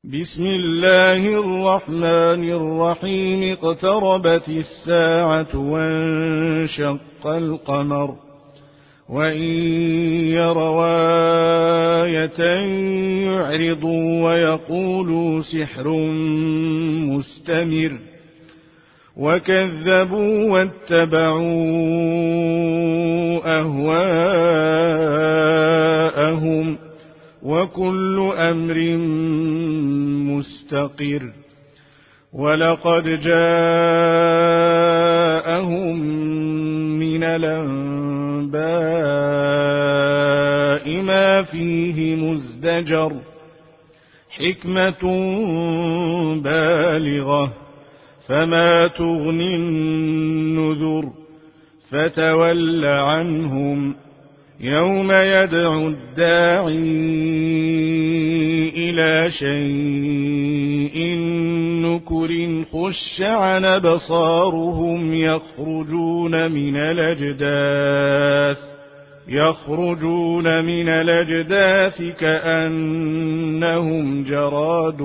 بسم الله الرحمن الرحيم. اقتربت الساعة وانشق القمر وإن يروا آية يعرضوا ويقولوا سحر مستمر وكذبوا واتبعوا أهواءهم وكل أمر مستقر. ولقد جاءهم من الأنباء ما فيه مزدجر حكمة بالغة فما تغني النذر فتول عنهم يوم يدعو الداعي إلى شيء نكر خش عن أبصارهم يخرجون من الأجداث كأنهم جراد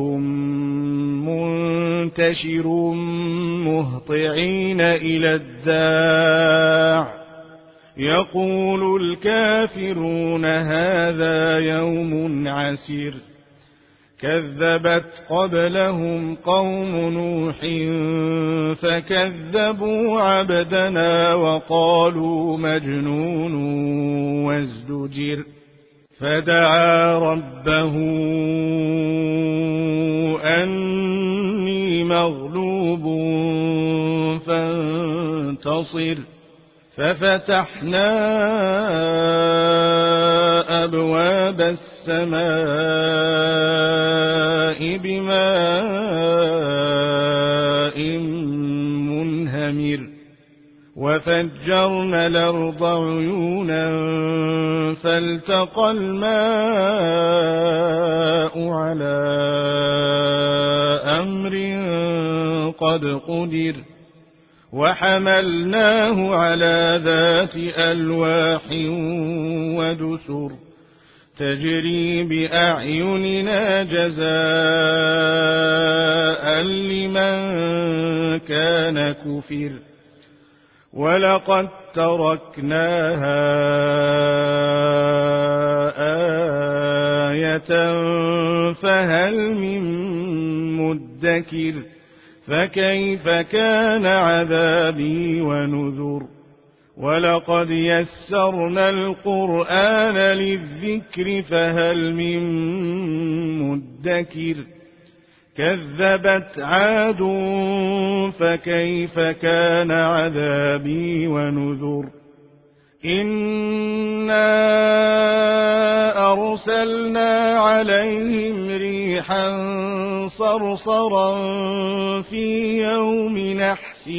منتشر مهطعين إلى الداع يقول الكافرون هذا يوم عسير. كذبت قبلهم قوم نوح فكذبوا عبدنا وقالوا مجنون وازدجر. فدعا ربه أني مغلوب فانتصر. ففتحنا أبواب السماء بماء منهمر وفجرنا الأرض عيونا فالتقى الماء على أمر قد قدر وحملناه على ذات ألواح ودسر تجري بأعيننا جزاء لمن كان كفر. ولقد تركناها آية فهل من مدكر. فكيف كان عذابي ونذر. ولقد يسرنا القرآن للذكر فهل من مدكر. كذبت عاد فكيف كان عذابي ونذر. إنا أرسلنا عليهم ريحا صرصرا في يوم نحس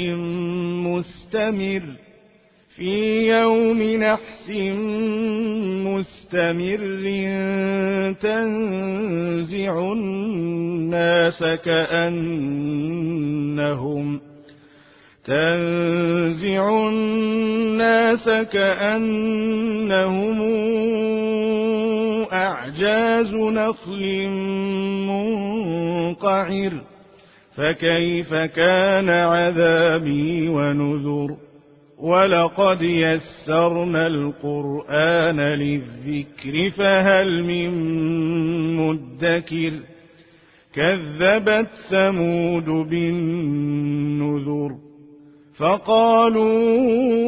مستمر تنزع الناس كأنهم أعجاز نخل منقعر. فكيف كان عذابي ونذر. ولقد يسرنا القرآن للذكر فهل من مدكر. كذبت ثمود بالنذر فقالوا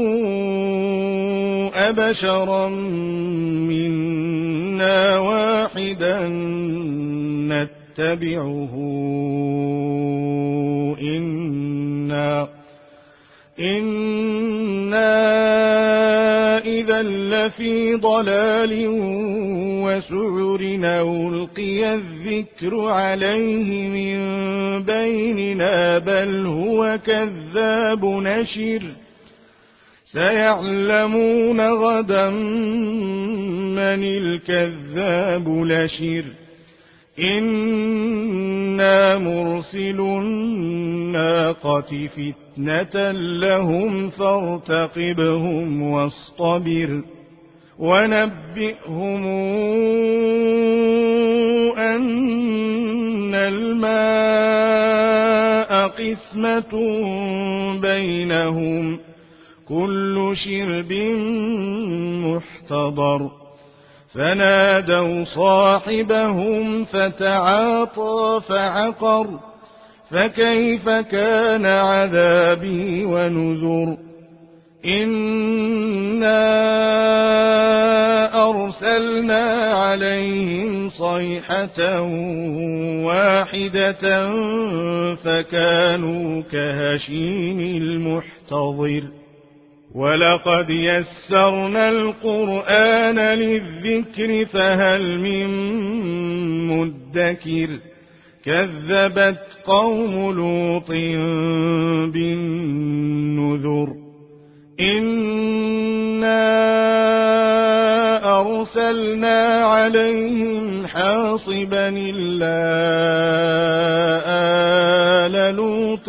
أبشرا منا واحدا نتبعه إنا إذا لفي ضلال وسعر. ألقي الذكر عليه من بيننا بل هو كذاب نشر. سيعلمون غدا من الكذاب الأشر. إنا مرسل الناقة فتنة لهم فارتقبهم واصطبر. ونبئهم أن الماء قسمة بينهم كل شرب محتضر فنادوا صاحبهم فتعاطى فعقر فكيف كان عذابي ونذر إنا أرسلنا عليهم صيحة واحدة فكانوا كهشيم المحتضر ولقد يسرنا القرآن للذكر فهل من مدكر كذبت قوم لوط بالنذر إنا أرسلنا عليهم حاصبا إلا آل لوط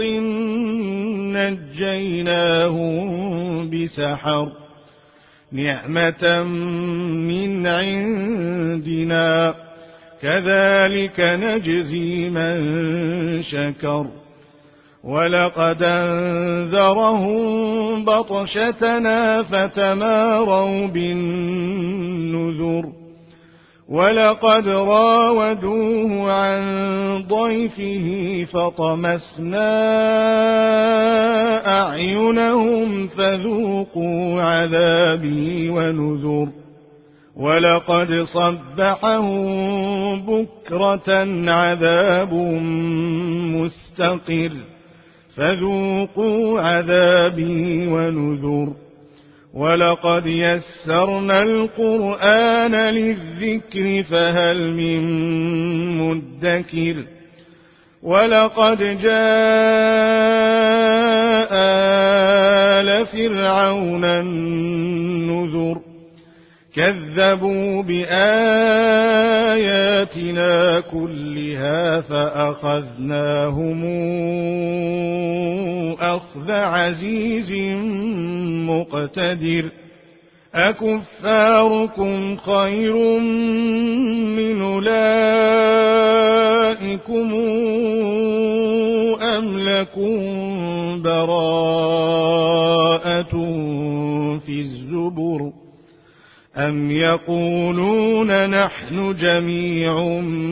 نجيناهم بسحر نعمة من عندنا كذلك نجزي من شكر ولقد أنذرهم بطشتنا فتماروا بالنذر ولقد راودوه عن ضيفه فطمسنا أعينهم فذوقوا عذابي ونذر ولقد صبحهم بكرة عذاب مستقر فذوقوا عذابي ونذر ولقد يسرنا القرآن للذكر فهل من مدكر ولقد جاء آل فرعون النذر كذبوا بآياتنا كلها فأخذناهم أخذ عزيز مقتدر أكفاركم خير من أولئكم أم لكم براءة في الزبر أم يقولون نحن جميع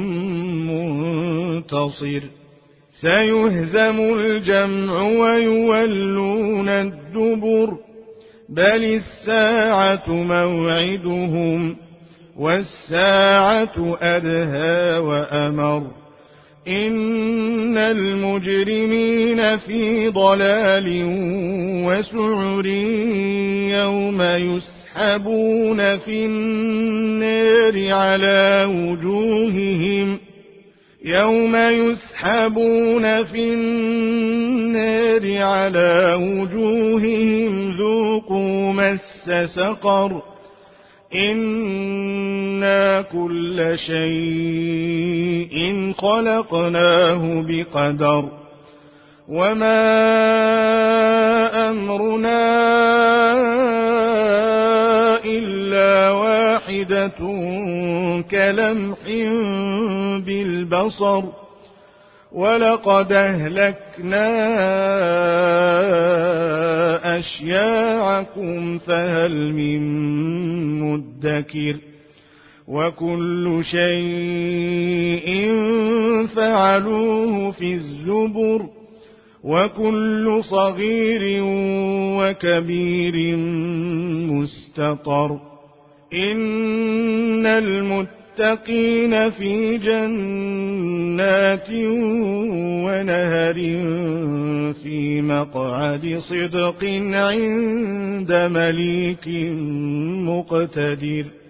منتصر سيهزم الجمع ويولون الدبر بل الساعة موعدهم والساعة أدهى وأمر إن المجرمين في ضلال وسعر يوم يسحبون في النار على وجوههم ذوقوا مس سقر إنا كل شيء خلقناه بقدر وما أمرنا إلا واحدة كلمح بالبصر ولقد أهلكنا أشياعكم فهل من مدكر وكل شيء فعلوه في الزبر وكل صغير وكبير مستطر إن المتقين في جنات ونهر في مقعد صدق عند مليك مقتدر